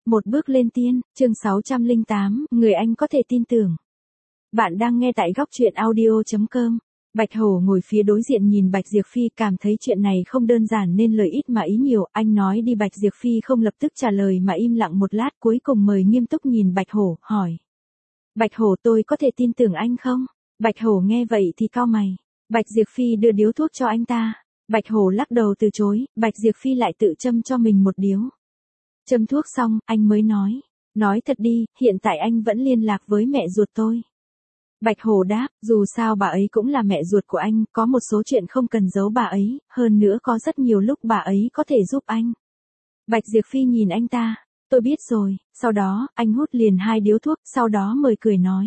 Một bước lên tiên, chương 608, người anh có thể tin tưởng. Bạn đang nghe tại góc chuyện audio.com. Bạch Hổ ngồi phía đối diện nhìn Bạch Diệp Phi, cảm thấy chuyện này không đơn giản nên lời ít mà ý nhiều. Anh nói đi. Bạch Diệp Phi không lập tức trả lời mà im lặng một lát, cuối cùng mời nghiêm túc nhìn Bạch Hổ, hỏi. Bạch Hổ, tôi có thể tin tưởng anh không? Bạch Hổ nghe vậy thì cau mày. Bạch Diệp Phi đưa điếu thuốc cho anh ta. Bạch Hổ lắc đầu từ chối, Bạch Diệp Phi lại tự châm cho mình một điếu. Châm thuốc xong, anh mới nói. Nói thật đi, hiện tại anh vẫn liên lạc với mẹ ruột tôi. Bạch Hổ đáp, dù sao bà ấy cũng là mẹ ruột của anh, có một số chuyện không cần giấu bà ấy, hơn nữa có rất nhiều lúc bà ấy có thể giúp anh. Bạch Diệp Phi nhìn anh ta, tôi biết rồi. Sau đó, anh hút liền 2 điếu thuốc, sau đó mời cười nói.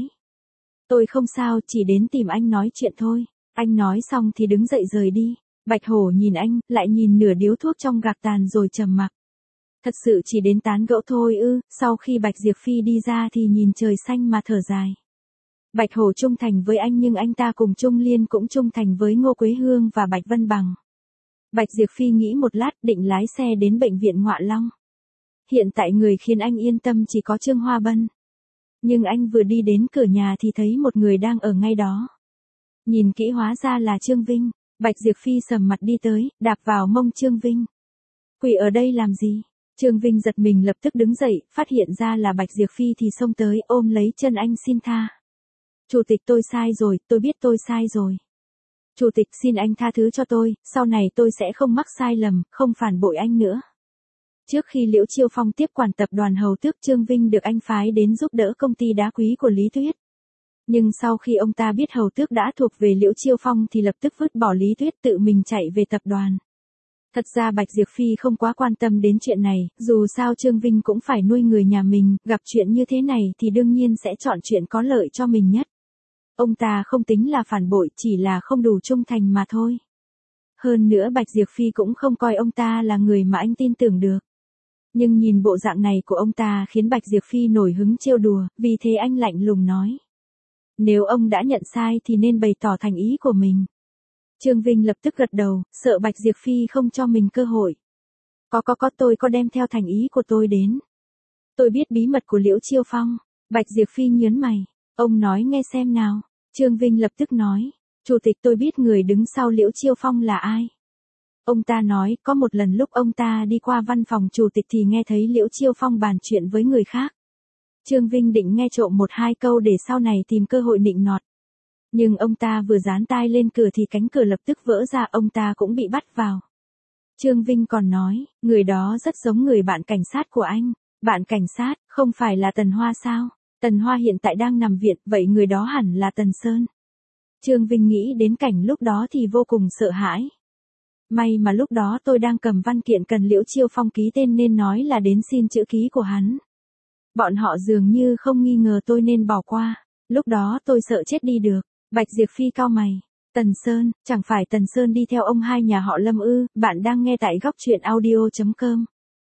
Tôi không sao, chỉ đến tìm anh nói chuyện thôi. Anh nói xong thì đứng dậy rời đi. Bạch Hổ nhìn anh, lại nhìn nửa điếu thuốc trong gạc tàn rồi trầm mặc. Thật sự chỉ đến tán gẫu thôi ư? Sau khi Bạch Diệp Phi đi ra thì nhìn trời xanh mà thở dài. Bạch Hổ trung thành với anh nhưng anh ta cùng Trung Liên cũng trung thành với Ngô Quế Hương và Bạch Vân Bằng. Bạch Diệp Phi nghĩ một lát, định lái xe đến bệnh viện Ngoạ Long. Hiện tại người khiến anh yên tâm chỉ có Trương Hoa Bân. Nhưng anh vừa đi đến cửa nhà thì thấy một người đang ở ngay đó. Nhìn kỹ hóa ra là Trương Vinh. Bạch Diệp Phi sầm mặt đi tới, đạp vào mông Trương Vinh. Quỷ ở đây làm gì? Trương Vinh giật mình lập tức đứng dậy, phát hiện ra là Bạch Diệp Phi thì xông tới ôm lấy chân anh xin tha. Chủ tịch, tôi sai rồi, tôi biết tôi sai rồi. Chủ tịch, xin anh tha thứ cho tôi, sau này tôi sẽ không mắc sai lầm, không phản bội anh nữa. Trước khi Liễu Chiêu Phong tiếp quản tập đoàn Hầu Tước, Trương Vinh được anh phái đến giúp đỡ công ty đá quý của Lý Tuyết. Nhưng sau khi ông ta biết Hầu Tước đã thuộc về Liễu Chiêu Phong thì lập tức vứt bỏ Lý Tuyết, tự mình chạy về tập đoàn. Thật ra Bạch Diệp Phi không quá quan tâm đến chuyện này, dù sao Trương Vinh cũng phải nuôi người nhà mình, gặp chuyện như thế này thì đương nhiên sẽ chọn chuyện có lợi cho mình nhất. Ông ta không tính là phản bội, chỉ là không đủ trung thành mà thôi. Hơn nữa Bạch Diệp Phi cũng không coi ông ta là người mà anh tin tưởng được. Nhưng nhìn bộ dạng này của ông ta khiến Bạch Diệp Phi nổi hứng trêu đùa, vì thế anh lạnh lùng nói. Nếu ông đã nhận sai thì nên bày tỏ thành ý của mình. Trương Vinh lập tức gật đầu, sợ Bạch Diệp Phi không cho mình cơ hội. Tôi có đem theo thành ý của tôi đến. Tôi biết bí mật của Liễu Chiêu Phong. Bạch Diệp Phi nhớn mày. Ông nói nghe xem nào. Trương Vinh lập tức nói. Chủ tịch, tôi biết người đứng sau Liễu Chiêu Phong là ai. Ông ta nói, có một lần lúc ông ta đi qua văn phòng chủ tịch thì nghe thấy Liễu Chiêu Phong bàn chuyện với người khác. Trương Vinh định nghe trộm 1-2 câu để sau này tìm cơ hội nịnh nọt. Nhưng ông ta vừa dán tai lên cửa thì cánh cửa lập tức vỡ ra, ông ta cũng bị bắt vào. Trương Vinh còn nói, người đó rất giống người bạn cảnh sát của anh. Bạn cảnh sát, không phải là Tần Hoa sao? Tần Hoa hiện tại đang nằm viện, vậy người đó hẳn là Tần Sơn. Trương Vinh nghĩ đến cảnh lúc đó thì vô cùng sợ hãi. May mà lúc đó tôi đang cầm văn kiện cần Liễu Chiêu Phong ký tên nên nói là đến xin chữ ký của hắn. Bọn họ dường như không nghi ngờ tôi nên bỏ qua. Lúc đó tôi sợ chết đi được. Bạch Diệp Phi cau mày. Tần Sơn, chẳng phải Tần Sơn đi theo ông hai nhà họ Lâm ư? Bạn đang nghe tại góc chuyện audio.com.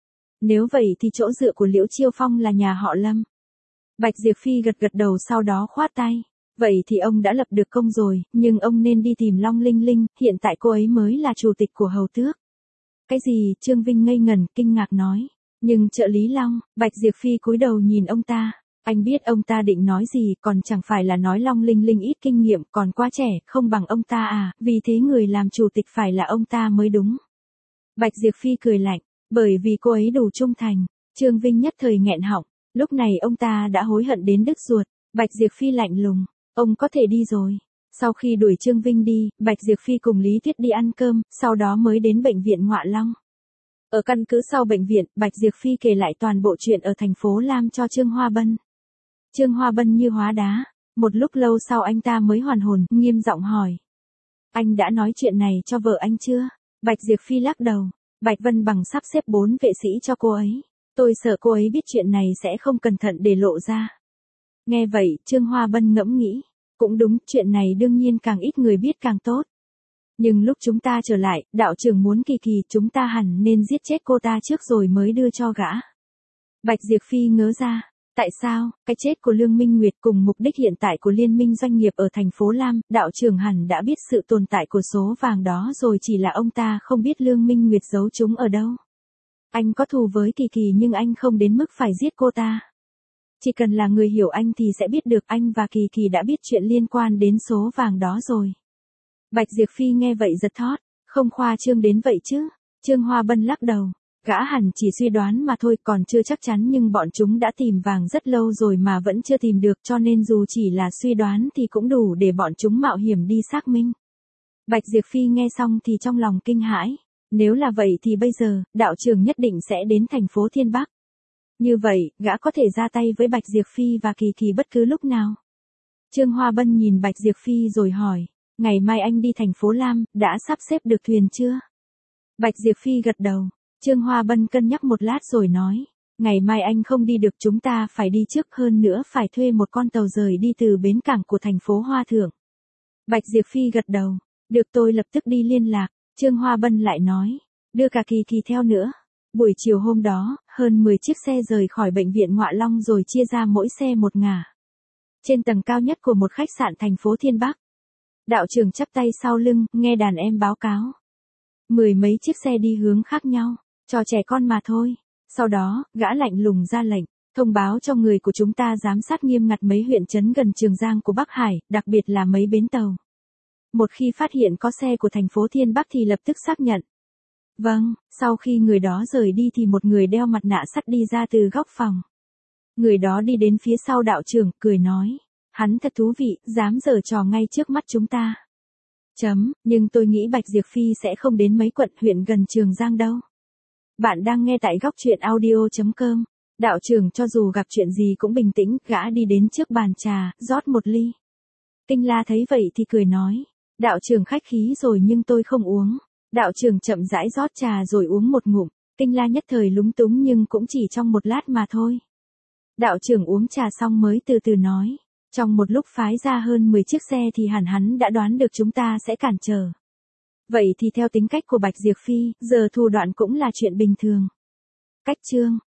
Nếu vậy thì chỗ dựa của Liễu Chiêu Phong là nhà họ Lâm. Bạch Diệp Phi gật đầu sau đó khoát tay. Vậy thì ông đã lập được công rồi, nhưng ông nên đi tìm Long Linh Linh, hiện tại cô ấy mới là chủ tịch của Hầu Tước. Cái gì? Trương Vinh ngây ngẩn, kinh ngạc nói. Nhưng trợ lý Long, Bạch Diệp Phi cúi đầu nhìn ông ta. Anh biết ông ta định nói gì, còn chẳng phải là nói Long Linh Linh ít kinh nghiệm, còn quá trẻ, không bằng ông ta à, vì thế người làm chủ tịch phải là ông ta mới đúng. Bạch Diệp Phi cười lạnh, bởi vì cô ấy đủ trung thành. Trương Vinh nhất thời nghẹn họng, lúc này ông ta đã hối hận đến đứt ruột. Bạch Diệp Phi lạnh lùng, ông có thể đi rồi. Sau khi đuổi Trương Vinh đi, Bạch Diệp Phi cùng Lý Tuyết đi ăn cơm, sau đó mới đến bệnh viện Ngoạ Long. Ở căn cứ sau bệnh viện, Bạch Diệp Phi kể lại toàn bộ chuyện ở thành phố Lam cho Trương Hoa Bân. Trương Hoa Bân như hóa đá. Một lúc lâu sau anh ta mới hoàn hồn, nghiêm giọng hỏi. Anh đã nói chuyện này cho vợ anh chưa? Bạch Diệp Phi lắc đầu. Bạch Vân Bằng sắp xếp 4 vệ sĩ cho cô ấy. Tôi sợ cô ấy biết chuyện này sẽ không cẩn thận để lộ ra. Nghe vậy, Trương Hoa Bân ngẫm nghĩ. Cũng đúng, chuyện này đương nhiên càng ít người biết càng tốt. Nhưng lúc chúng ta trở lại, đạo trưởng muốn Kỳ Kỳ, chúng ta hẳn nên giết chết cô ta trước rồi mới đưa cho gã. Bạch Diệp Phi ngớ ra. Tại sao? Cái chết của Lương Minh Nguyệt cùng mục đích hiện tại của liên minh doanh nghiệp ở thành phố Lam, đạo trưởng hẳn đã biết sự tồn tại của số vàng đó rồi, chỉ là ông ta không biết Lương Minh Nguyệt giấu chúng ở đâu. Anh có thù với Kỳ Kỳ nhưng anh không đến mức phải giết cô ta. Chỉ cần là người hiểu anh thì sẽ biết được anh và Kỳ Kỳ đã biết chuyện liên quan đến số vàng đó rồi. Bạch Diệp Phi nghe vậy giật thót, không khoa trương đến vậy chứ. Trương Hoa Bân lắc đầu, gã hẳn chỉ suy đoán mà thôi, còn chưa chắc chắn, nhưng bọn chúng đã tìm vàng rất lâu rồi mà vẫn chưa tìm được, cho nên dù chỉ là suy đoán thì cũng đủ để bọn chúng mạo hiểm đi xác minh. Bạch Diệp Phi nghe xong thì trong lòng kinh hãi, nếu là vậy thì bây giờ, đạo trưởng nhất định sẽ đến thành phố Thiên Bắc. Như vậy, gã có thể ra tay với Bạch Diệp Phi và Kỳ Kỳ bất cứ lúc nào. Trương Hoa Bân nhìn Bạch Diệp Phi rồi hỏi, ngày mai anh đi thành phố Lam, đã sắp xếp được thuyền chưa? Bạch Diệp Phi gật đầu. Trương Hoa Bân cân nhắc một lát rồi nói, ngày mai anh không đi được, chúng ta phải đi trước, hơn nữa phải thuê một con tàu rời đi từ bến cảng của thành phố Hoa Thượng. Bạch Diệp Phi gật đầu, được, tôi lập tức đi liên lạc. Trương Hoa Bân lại nói, đưa cả Kỳ Kỳ theo nữa. Buổi chiều hôm đó, hơn 10 chiếc xe rời khỏi bệnh viện Ngoại Long rồi chia ra mỗi xe một ngả. Trên tầng cao nhất của một khách sạn thành phố Thiên Bắc, đạo trưởng chắp tay sau lưng, nghe đàn em báo cáo. 10 mấy chiếc xe đi hướng khác nhau, trò trẻ con mà thôi. Sau đó, gã lạnh lùng ra lệnh, thông báo cho người của chúng ta giám sát nghiêm ngặt mấy huyện trấn gần Trường Giang của Bắc Hải, đặc biệt là mấy bến tàu. Một khi phát hiện có xe của thành phố Thiên Bắc thì lập tức xác nhận. Vâng, sau khi người đó rời đi thì một người đeo mặt nạ sắt đi ra từ góc phòng. Người đó đi đến phía sau đạo trưởng, cười nói, hắn thật thú vị, dám giở trò ngay trước mắt chúng ta. Nhưng tôi nghĩ Bạch Diệp Phi sẽ không đến mấy quận huyện gần Trường Giang đâu. Bạn đang nghe tại góc truyện audio.com. Đạo trưởng cho dù gặp chuyện gì cũng bình tĩnh, gã đi đến trước bàn trà, rót một ly. Tinh La thấy vậy thì cười nói, đạo trưởng khách khí rồi nhưng tôi không uống. Đạo trưởng chậm rãi rót trà rồi uống một ngụm. Tinh La nhất thời lúng túng nhưng cũng chỉ trong một lát mà thôi. Đạo trưởng uống trà xong mới từ từ nói, trong một lúc phái ra hơn 10 chiếc xe thì hẳn hắn đã đoán được chúng ta sẽ cản trở. Vậy thì theo tính cách của Bạch Diệp Phi, giờ thủ đoạn cũng là chuyện bình thường. Cách chương